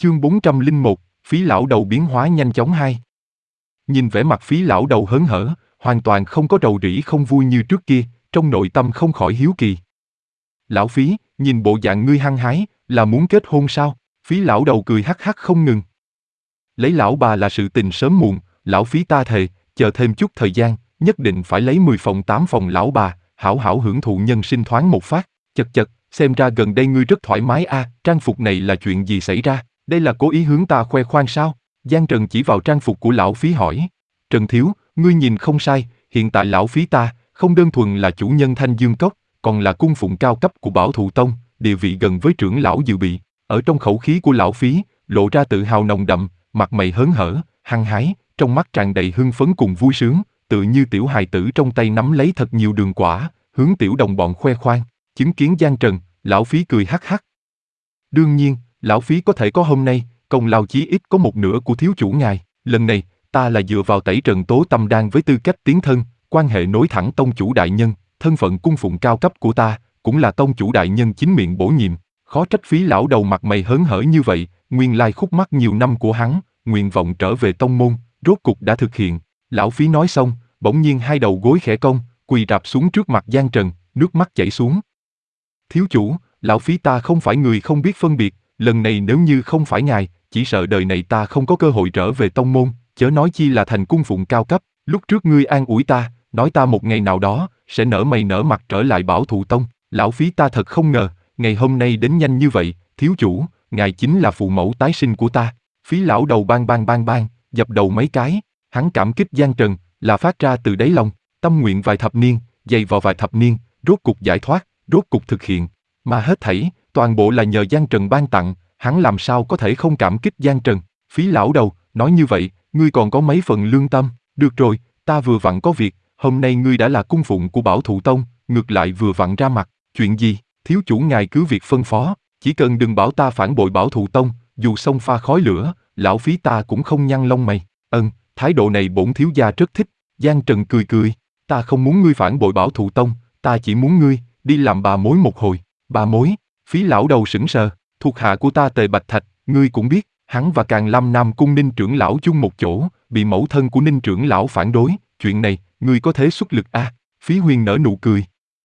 Chương 401, Phí lão đầu biến hóa nhanh chóng 2. Nhìn vẻ mặt Phí lão đầu hớn hở, hoàn toàn không có rầu rĩ không vui như trước kia, trong nội tâm không khỏi hiếu kỳ. Lão Phí, nhìn bộ dạng ngươi hăng hái, là muốn kết hôn sao? Phí lão đầu cười hắc hắc không ngừng. Lấy lão bà là sự tình sớm muộn, lão Phí ta thề, chờ thêm chút thời gian, nhất định phải lấy 10 phòng 8 phòng lão bà, hảo hảo hưởng thụ nhân sinh thoáng một phát. Chật chật, xem ra gần đây ngươi rất thoải mái a, trang phục này là chuyện gì xảy ra? Đây là cố ý hướng ta khoe khoang sao? Giang Trần chỉ vào trang phục của lão Phí hỏi. Trần thiếu, ngươi nhìn không sai, hiện tại lão Phí ta, không đơn thuần là chủ nhân Thanh Dương Cốc, còn là cung phụng cao cấp của Bảo Thụ Tông, địa vị gần với trưởng lão dự bị. Ở trong khẩu khí của lão Phí, lộ ra tự hào nồng đậm, mặt mày hớn hở, hăng hái, trong mắt tràn đầy hưng phấn cùng vui sướng, tự như tiểu hài tử trong tay nắm lấy thật nhiều đường quả, hướng tiểu đồng bọn khoe khoang. Chứng kiến Giang Trần, lão Phí cười hắc hắc. Đương nhiên, lão Phí có thể có hôm nay, công lao chí ít có một nửa của thiếu chủ ngài. Lần này, ta là dựa vào tẩy trần tố tâm đan với tư cách tiến thân, quan hệ nối thẳng tông chủ đại nhân, thân phận cung phụng cao cấp của ta, cũng là tông chủ đại nhân chính miệng bổ nhiệm. Khó trách Phí lão đầu mặt mày hớn hở như vậy, nguyên lai khúc mắc nhiều năm của hắn, nguyện vọng trở về tông môn, rốt cục đã thực hiện. Lão Phí nói xong, bỗng nhiên hai đầu gối khẽ cong, quỳ rạp xuống trước mặt Giang Trần, nước mắt chảy xuống. Thiếu chủ, lão Phí ta không phải người không biết phân biệt, lần này nếu như không phải ngài, chỉ sợ đời này ta không có cơ hội trở về tông môn, chớ nói chi là thành cung phụng cao cấp. Lúc trước ngươi an ủi ta, nói ta một ngày nào đó, sẽ nở mày nở mặt trở lại Bảo Thụ Tông. Lão Phí ta thật không ngờ, ngày hôm nay đến nhanh như vậy, thiếu chủ, ngài chính là phụ mẫu tái sinh của ta. Phí lão đầu bang, dập đầu mấy cái, hắn cảm kích Giang Trần, là phát ra từ đáy lòng, tâm nguyện vài thập niên, dày vào vài thập niên, rốt cục giải thoát, rốt cục thực hiện. Mà hết thảy, toàn bộ là nhờ Giang Trần ban tặng, hắn làm sao có thể không cảm kích Giang Trần. Phí lão đầu, nói như vậy, ngươi còn có mấy phần lương tâm. Được rồi, ta vừa vặn có việc, hôm nay ngươi đã là cung phụng của Bảo Thụ Tông, ngược lại vừa vặn ra mặt. Chuyện gì? Thiếu chủ ngài cứ việc phân phó, chỉ cần đừng bảo ta phản bội Bảo Thụ Tông, dù xông pha khói lửa, lão Phí ta cũng không nhăn lông mày. Thái độ này bổn thiếu gia rất thích. Giang Trần cười cười, ta không muốn ngươi phản bội Bảo Thụ Tông, ta chỉ muốn ngươi đi làm bà mối một hồi. Bà mối? Phí lão đầu sững sờ, thuộc hạ của ta Tề Bạch Thạch, ngươi cũng biết, hắn và Càn Lâm Nam cung Ninh trưởng lão chung một chỗ, bị mẫu thân của Ninh trưởng lão phản đối, chuyện này, ngươi có thể xuất lực à? Phí Huyền nở nụ cười.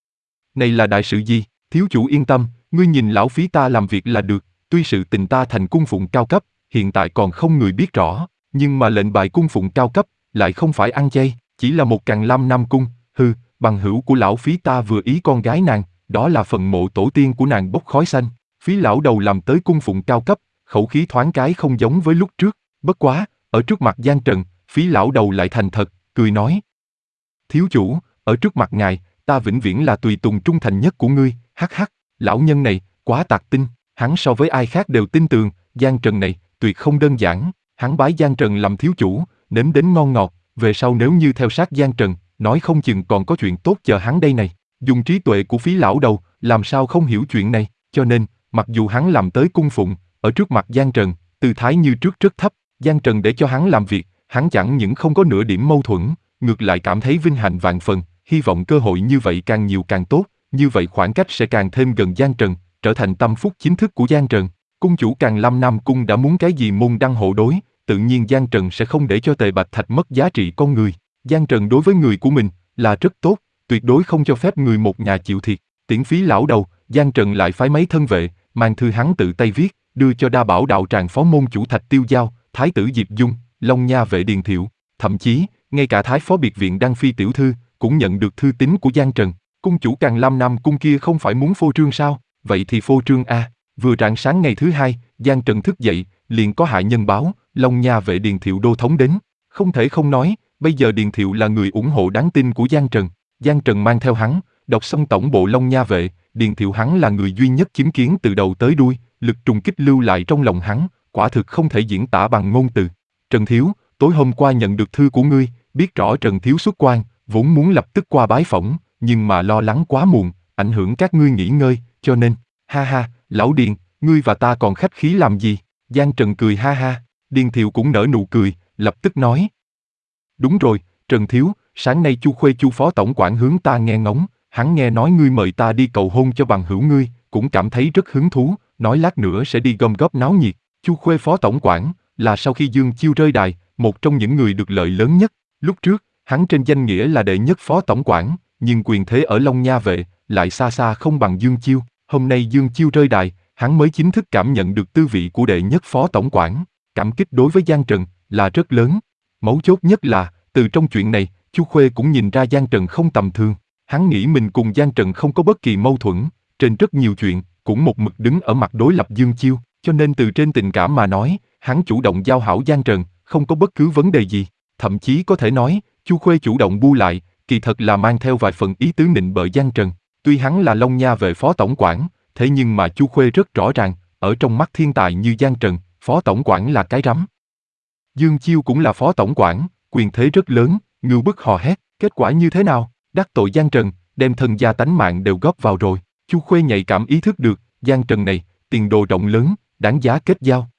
Này là đại sự gì? Thiếu chủ yên tâm, ngươi nhìn lão Phí ta làm việc là được, tuy sự tình ta thành cung phụng cao cấp, hiện tại còn không người biết rõ, nhưng mà lệnh bài cung phụng cao cấp, lại không phải ăn chay, chỉ là một Càn Lâm Nam cung, bằng hữu của lão Phí ta vừa ý con gái nàng, đó là phần mộ tổ tiên của nàng bốc khói xanh. Phí lão đầu làm tới cung phụng cao cấp, khẩu khí thoáng cái không giống với lúc trước, bất quá, ở trước mặt Giang Trần, Phí lão đầu lại thành thật, cười nói. Thiếu chủ, ở trước mặt ngài, ta vĩnh viễn là tùy tùng trung thành nhất của ngươi, hắc hắc, lão nhân này, quá tạc tinh, hắn so với ai khác đều tin tưởng, Giang Trần này, tuyệt không đơn giản, hắn bái Giang Trần làm thiếu chủ, nếm đến ngon ngọt, về sau nếu như theo sát Giang Trần, nói không chừng còn có chuyện tốt chờ hắn đây này. Dùng trí tuệ của Phí lão đầu, làm sao không hiểu chuyện này, cho nên, mặc dù hắn làm tới cung phụng, ở trước mặt Giang Trần, tư thái như trước rất thấp, Giang Trần để cho hắn làm việc, hắn chẳng những không có nửa điểm mâu thuẫn, ngược lại cảm thấy vinh hạnh vạn phần, hy vọng cơ hội như vậy càng nhiều càng tốt, như vậy khoảng cách sẽ càng thêm gần Giang Trần, trở thành tâm phúc chính thức của Giang Trần. Cung chủ Càn Lâm Nam cung đã muốn cái gì môn đăng hộ đối, tự nhiên Giang Trần sẽ không để cho Tề Bạch Thạch mất giá trị con người. Giang Trần đối với người của mình là rất tốt, tuyệt đối không cho phép người một nhà chịu thiệt. Tiễn Phí lão đầu, Giang Trần lại phái mấy thân vệ, mang thư hắn tự tay viết, đưa cho Đa Bảo đạo tràng phó môn chủ Thạch Tiêu Giao, thái tử Diệp Dung, Long Nha vệ Điền Thiệu, thậm chí, ngay cả thái phó biệt viện Đăng Phi tiểu thư, cũng nhận được thư tín của Giang Trần. Cung chủ Càn Lâm Nam cung kia không phải muốn phô trương sao? Vậy thì phô trương a. Vừa rạng sáng ngày thứ hai, Giang Trần thức dậy, liền có hạ nhân báo, Long Nha vệ Điền Thiệu đô thống đến. Không thể không nói, bây giờ Điền Thiệu là người ủng hộ đáng tin của Giang Trần. Giang Trần mang theo hắn, đọc xong tổng bộ Long Nha vệ, Điền Thiệu hắn là người duy nhất chứng kiến từ đầu tới đuôi, lực trùng kích lưu lại trong lòng hắn, quả thực không thể diễn tả bằng ngôn từ. Trần Thiếu, tối hôm qua nhận được thư của ngươi, biết rõ Trần Thiếu xuất quan, vốn muốn lập tức qua bái phỏng, nhưng mà lo lắng quá muộn, ảnh hưởng các ngươi nghỉ ngơi, cho nên, ha ha, lão Điền, ngươi và ta còn khách khí làm gì? Giang Trần cười ha ha, Điền Thiệu cũng nở nụ cười, lập tức nói. Đúng rồi, Trần Thiếu, sáng nay Chu Khuê Chu phó tổng quản hướng ta nghe ngóng, hắn nghe nói ngươi mời ta đi cầu hôn cho bằng hữu ngươi, cũng cảm thấy rất hứng thú, nói lát nữa sẽ đi gom góp náo nhiệt. Chu Khuê phó tổng quản, là sau khi Dương Chiêu rơi đài, một trong những người được lợi lớn nhất. Lúc trước, hắn trên danh nghĩa là đệ nhất phó tổng quản, nhưng quyền thế ở Long Nha Vệ lại xa xa không bằng Dương Chiêu. Hôm nay Dương Chiêu rơi đài, hắn mới chính thức cảm nhận được tư vị của đệ nhất phó tổng quản. Cảm kích đối với Giang Trần là rất lớn. Mấu chốt nhất là, từ trong chuyện này, Chu Khuê cũng nhìn ra Giang Trần không tầm thường. Hắn nghĩ mình cùng Giang Trần không có bất kỳ mâu thuẫn, trên rất nhiều chuyện, cũng một mực đứng ở mặt đối lập Dương Chiêu, cho nên từ trên tình cảm mà nói, hắn chủ động giao hảo Giang Trần, không có bất cứ vấn đề gì. Thậm chí có thể nói, Chu Khuê chủ động bu lại, kỳ thật là mang theo vài phần ý tứ nịnh bợ Giang Trần. Tuy hắn là Long Nha Vệ phó tổng quản, thế nhưng mà Chu Khuê rất rõ ràng, ở trong mắt thiên tài như Giang Trần, phó tổng quản là cái rắm. Dương Chiêu cũng là phó tổng quản, quyền thế rất lớn, ngưu bức hò hét, kết quả như thế nào? Đắc tội Giang Trần, đem thân gia tánh mạng đều góp vào rồi. Chu Khuê nhạy cảm ý thức được, Giang Trần này, tiền đồ rộng lớn, đáng giá kết giao.